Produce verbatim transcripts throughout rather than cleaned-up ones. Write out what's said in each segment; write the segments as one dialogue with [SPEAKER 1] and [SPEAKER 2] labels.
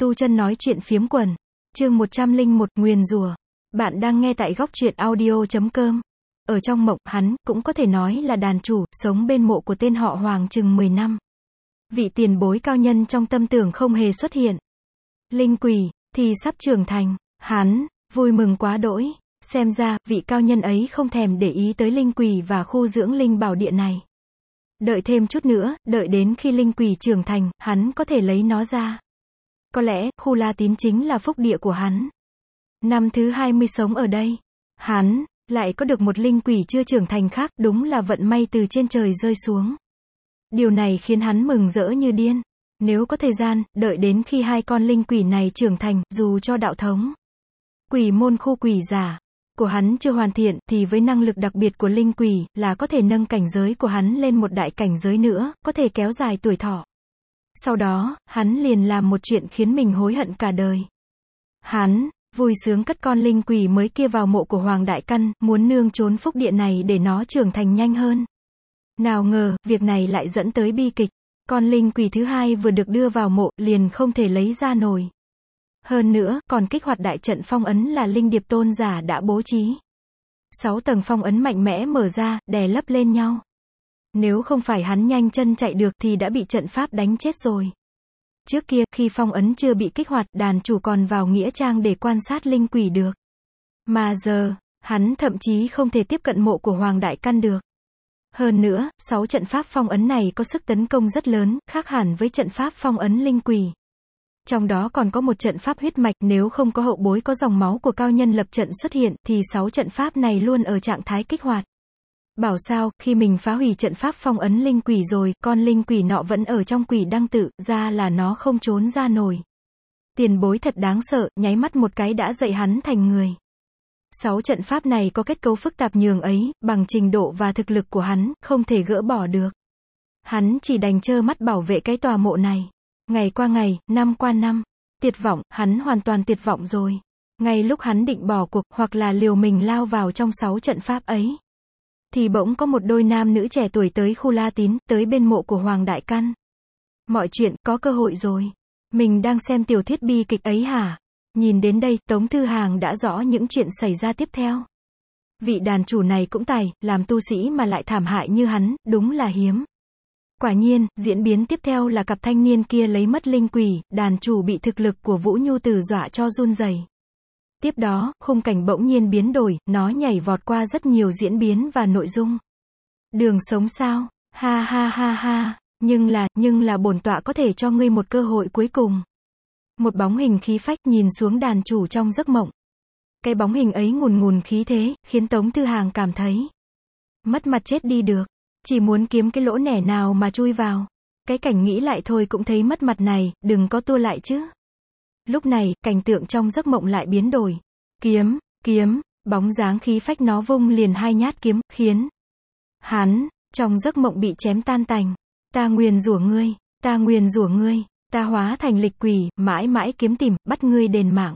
[SPEAKER 1] Tu chân nói chuyện phiếm quần. Chương một trăm lẻ một, nguyền rủa. Bạn đang nghe tại góc truyện audio chấm com. Ở trong mộng, hắn, cũng có thể nói là đàn chủ, sống bên mộ của tên họ Hoàng chừng mười năm. Vị tiền bối cao nhân trong tâm tưởng không hề xuất hiện. Linh quỷ, thì sắp trưởng thành. Hắn, vui mừng quá đỗi. Xem ra, vị cao nhân ấy không thèm để ý tới linh quỷ và khu dưỡng linh bảo địa này. Đợi thêm chút nữa, đợi đến khi linh quỷ trưởng thành, hắn có thể lấy nó ra. Có lẽ, khu La Tín chính là phúc địa của hắn. Năm thứ hai mươi sống ở đây. Hắn, lại có được một linh quỷ chưa trưởng thành khác, đúng là vận may từ trên trời rơi xuống. Điều này khiến hắn mừng rỡ như điên. Nếu có thời gian, đợi đến khi hai con linh quỷ này trưởng thành, dù cho đạo thống quỷ môn khu quỷ giả của hắn chưa hoàn thiện, thì với năng lực đặc biệt của linh quỷ, là có thể nâng cảnh giới của hắn lên một đại cảnh giới nữa, có thể kéo dài tuổi thọ. Sau đó, hắn liền làm một chuyện khiến mình hối hận cả đời. Hắn, vui sướng cất con linh quỷ mới kia vào mộ của Hoàng Đại Căn, muốn nương trốn phúc địa này để nó trưởng thành nhanh hơn. Nào ngờ, việc này lại dẫn tới bi kịch. Con linh quỷ thứ hai vừa được đưa vào mộ, liền không thể lấy ra nổi. Hơn nữa, còn kích hoạt đại trận phong ấn là Linh Điệp Tôn giả đã bố trí. Sáu tầng phong ấn mạnh mẽ mở ra, đè lấp lên nhau. Nếu không phải hắn nhanh chân chạy được thì đã bị trận pháp đánh chết rồi. Trước kia, khi phong ấn chưa bị kích hoạt, đàn chủ còn vào nghĩa trang để quan sát linh quỷ được. Mà giờ, hắn thậm chí không thể tiếp cận mộ của Hoàng Đại Căn được. Hơn nữa, sáu trận pháp phong ấn này có sức tấn công rất lớn, khác hẳn với trận pháp phong ấn linh quỷ. Trong đó còn có một trận pháp huyết mạch, nếu không có hậu bối có dòng máu của cao nhân lập trận xuất hiện, thì sáu trận pháp này luôn ở trạng thái kích hoạt. Bảo sao, khi mình phá hủy trận pháp phong ấn linh quỷ rồi, con linh quỷ nọ vẫn ở trong quỷ đăng tự, ra là nó không trốn ra nổi. Tiền bối thật đáng sợ, nháy mắt một cái đã dạy hắn thành người. Sáu trận pháp này có kết cấu phức tạp nhường ấy, bằng trình độ và thực lực của hắn, không thể gỡ bỏ được. Hắn chỉ đành trơ mắt bảo vệ cái tòa mộ này. Ngày qua ngày, năm qua năm. Tuyệt vọng, hắn hoàn toàn tuyệt vọng rồi. Ngay lúc hắn định bỏ cuộc, hoặc là liều mình lao vào trong sáu trận pháp ấy, thì bỗng có một đôi nam nữ trẻ tuổi tới khu La Tín, tới bên mộ của Hoàng Đại Căn. Mọi chuyện, có cơ hội rồi. Mình đang xem tiểu thuyết bi kịch ấy hả? Nhìn đến đây, Tống Thư Hàng đã rõ những chuyện xảy ra tiếp theo. Vị đàn chủ này cũng tài, làm tu sĩ mà lại thảm hại như hắn, đúng là hiếm. Quả nhiên, diễn biến tiếp theo là cặp thanh niên kia lấy mất linh quỷ, đàn chủ bị thực lực của Vũ Nhu Tử dọa cho run rẩy. Tiếp đó, khung cảnh bỗng nhiên biến đổi, nó nhảy vọt qua rất nhiều diễn biến và nội dung. Đường sống sao? Ha ha ha ha, nhưng là, nhưng là bổn tọa có thể cho ngươi một cơ hội cuối cùng. Một bóng hình khí phách nhìn xuống đàn chủ trong giấc mộng. Cái bóng hình ấy ngùn ngùn khí thế, khiến Tống Thư Hàng cảm thấy mất mặt chết đi được. Chỉ muốn kiếm cái lỗ nẻ nào mà chui vào. Cái cảnh nghĩ lại thôi cũng thấy mất mặt này, đừng có tua lại chứ. Lúc này, cảnh tượng trong giấc mộng lại biến đổi. Kiếm, kiếm, bóng dáng khí phách nó vung liền hai nhát kiếm, khiến hắn, trong giấc mộng bị chém tan tành. Ta nguyền rủa ngươi, ta nguyền rủa ngươi, ta hóa thành lịch quỷ, mãi mãi kiếm tìm, bắt ngươi đền mạng.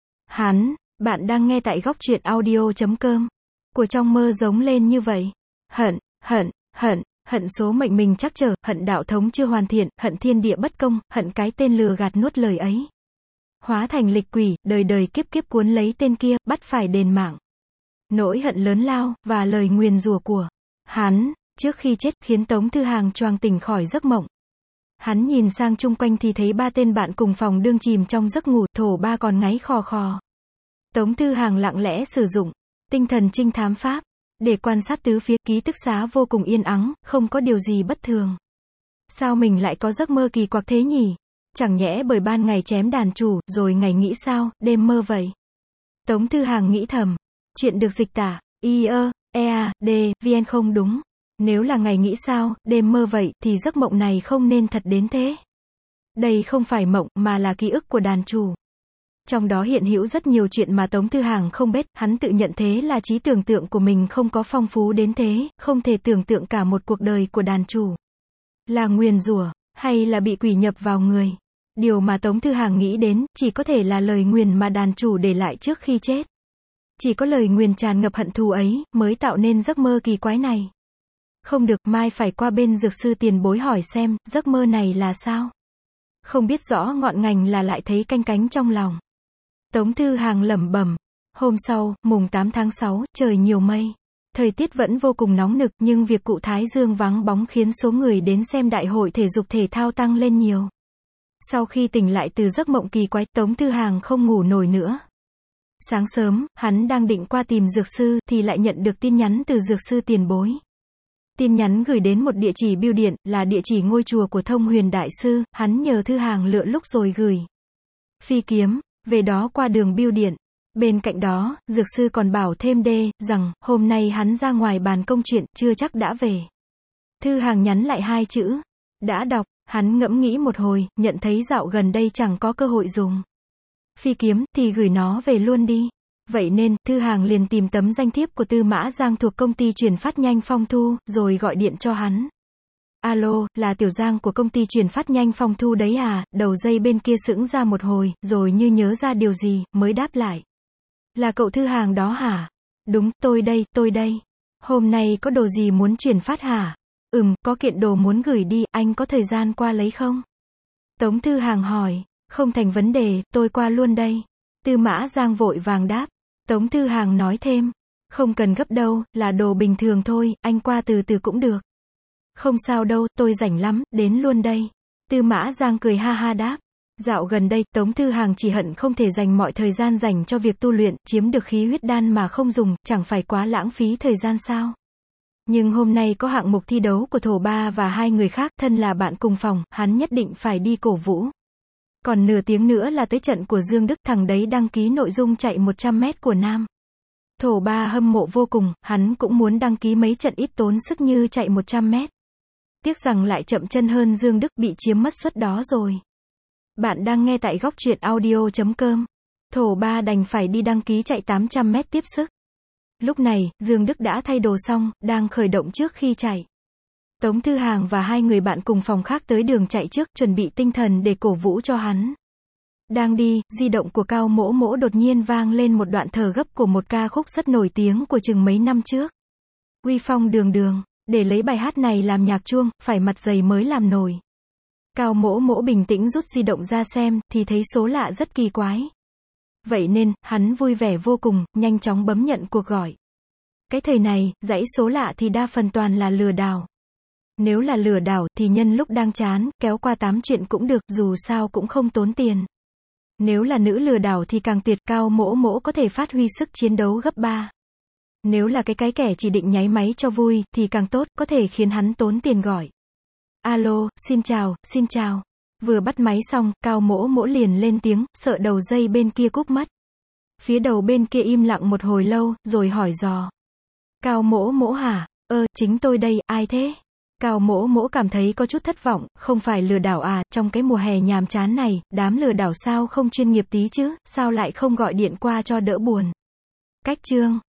[SPEAKER 1] Hắn, bạn đang nghe tại góc truyện audio chấm com. Của trong mơ giống lên như vậy. Hận, hận, hận, hận số mệnh mình chắc trở, hận đạo thống chưa hoàn thiện, hận thiên địa bất công, hận cái tên lừa gạt nuốt lời ấy. Hóa thành lịch quỷ, đời đời kiếp kiếp cuốn lấy tên kia, bắt phải đền mạng. Nỗi hận lớn lao, và lời nguyền rủa của hắn, trước khi chết, khiến Tống Thư Hàng choàng tỉnh khỏi giấc mộng. Hắn nhìn sang chung quanh thì thấy ba tên bạn cùng phòng đương chìm trong giấc ngủ, thổ ba còn ngáy khò khò. Tống Thư Hàng lặng lẽ sử dụng tinh thần trinh thám pháp để quan sát tứ phía, ký túc xá vô cùng yên ắng, không có điều gì bất thường. Sao mình lại có giấc mơ kỳ quặc thế nhỉ? Chẳng nhẽ bởi ban ngày chém đàn chủ, rồi ngày nghĩ sao, đêm mơ vậy? Tống Thư Hàng nghĩ thầm. Chuyện được dịch tả, I E, E A, D, V N không đúng. Nếu là ngày nghĩ sao, đêm mơ vậy, thì giấc mộng này không nên thật đến thế. Đây không phải mộng, mà là ký ức của đàn chủ. Trong đó hiện hữu rất nhiều chuyện mà Tống Thư Hàng không biết, hắn tự nhận thế là trí tưởng tượng của mình không có phong phú đến thế, không thể tưởng tượng cả một cuộc đời của đàn chủ. Là nguyền rủa, hay là bị quỷ nhập vào người. Điều mà Tống Thư Hàng nghĩ đến, chỉ có thể là lời nguyền mà đàn chủ để lại trước khi chết. Chỉ có lời nguyền tràn ngập hận thù ấy, mới tạo nên giấc mơ kỳ quái này. Không được, mai phải qua bên dược sư tiền bối hỏi xem, giấc mơ này là sao? Không biết rõ ngọn ngành là lại thấy canh cánh trong lòng. Tống Thư Hàng lẩm bẩm. Hôm sau, mùng tám tháng sáu, trời nhiều mây. Thời tiết vẫn vô cùng nóng nực, nhưng việc cụ Thái Dương vắng bóng khiến số người đến xem đại hội thể dục thể thao tăng lên nhiều. Sau khi tỉnh lại từ giấc mộng kỳ quái, Tống Thư Hàng không ngủ nổi nữa. Sáng sớm, hắn đang định qua tìm dược sư, thì lại nhận được tin nhắn từ dược sư tiền bối. Tin nhắn gửi đến một địa chỉ bưu điện, là địa chỉ ngôi chùa của Thông Huyền Đại Sư, hắn nhờ Thư Hàng lựa lúc rồi gửi. Phi kiếm, về đó qua đường bưu điện. Bên cạnh đó, dược sư còn bảo thêm đê, rằng, hôm nay hắn ra ngoài bàn công chuyện, chưa chắc đã về. Thư Hàng nhắn lại hai chữ. Đã đọc, hắn ngẫm nghĩ một hồi, nhận thấy dạo gần đây chẳng có cơ hội dùng phi kiếm, thì gửi nó về luôn đi. Vậy nên, Thư Hàng liền tìm tấm danh thiếp của Tư Mã Giang thuộc công ty chuyển phát nhanh Phong Thu, rồi gọi điện cho hắn. Alo, là Tiểu Giang của công ty chuyển phát nhanh Phong Thu đấy à? Đầu dây bên kia sững ra một hồi, rồi như nhớ ra điều gì, mới đáp lại. Là cậu Thư Hàng đó hả? Đúng, tôi đây, tôi đây. Hôm nay có đồ gì muốn chuyển phát hả? Ừm, có kiện đồ muốn gửi đi, anh có thời gian qua lấy không? Tống Thư Hàng hỏi. Không thành vấn đề, tôi qua luôn đây. Tư Mã Giang vội vàng đáp. Tống Thư Hàng nói thêm. Không cần gấp đâu, là đồ bình thường thôi, anh qua từ từ cũng được. Không sao đâu, tôi rảnh lắm, đến luôn đây. Tư Mã Giang cười ha ha đáp. Dạo gần đây, Tống Thư Hàng chỉ hận không thể dành mọi thời gian dành cho việc tu luyện, chiếm được khí huyết đan mà không dùng, chẳng phải quá lãng phí thời gian sao. Nhưng hôm nay có hạng mục thi đấu của Thổ Ba và hai người khác, thân là bạn cùng phòng, hắn nhất định phải đi cổ vũ. Còn nửa tiếng nữa là tới trận của Dương Đức, thằng đấy đăng ký nội dung chạy một trăm mét của nam. Thổ Ba hâm mộ vô cùng, hắn cũng muốn đăng ký mấy trận ít tốn sức như chạy một trăm mét. Tiếc rằng lại chậm chân hơn Dương Đức, bị chiếm mất suất đó rồi. Bạn đang nghe tại góc truyện audio chấm com. Thổ Ba đành phải đi đăng ký chạy tám trăm mét tiếp sức. Lúc này, Dương Đức đã thay đồ xong, đang khởi động trước khi chạy. Tống Thư Hàng và hai người bạn cùng phòng khác tới đường chạy trước, chuẩn bị tinh thần để cổ vũ cho hắn. Đang đi, di động của Cao Mỗ Mỗ đột nhiên vang lên một đoạn thở gấp của một ca khúc rất nổi tiếng của chừng mấy năm trước. Uy phong đường đường, để lấy bài hát này làm nhạc chuông, phải mặt dày mới làm nổi. Cao Mỗ Mỗ bình tĩnh rút di động ra xem, thì thấy số lạ rất kỳ quái. Vậy nên, hắn vui vẻ vô cùng, nhanh chóng bấm nhận cuộc gọi. Cái thời này, dãy số lạ thì đa phần toàn là lừa đảo. Nếu là lừa đảo, thì nhân lúc đang chán, kéo qua tám chuyện cũng được, dù sao cũng không tốn tiền. Nếu là nữ lừa đảo thì càng tuyệt, Cao Mỗ Mỗ có thể phát huy sức chiến đấu gấp ba. Nếu là cái cái kẻ chỉ định nháy máy cho vui, thì càng tốt, có thể khiến hắn tốn tiền gọi. Alo, xin chào, xin chào. Vừa bắt máy xong, Cao Mỗ Mỗ liền lên tiếng, sợ đầu dây bên kia cúp mất. Phía đầu bên kia im lặng một hồi lâu, rồi hỏi dò. Cao Mỗ Mỗ hả? Ơ, chính tôi đây, ai thế? Cao Mỗ Mỗ cảm thấy có chút thất vọng, không phải lừa đảo à, trong cái mùa hè nhàm chán này, đám lừa đảo sao không chuyên nghiệp tí chứ, sao lại không gọi điện qua cho đỡ buồn. Cách chương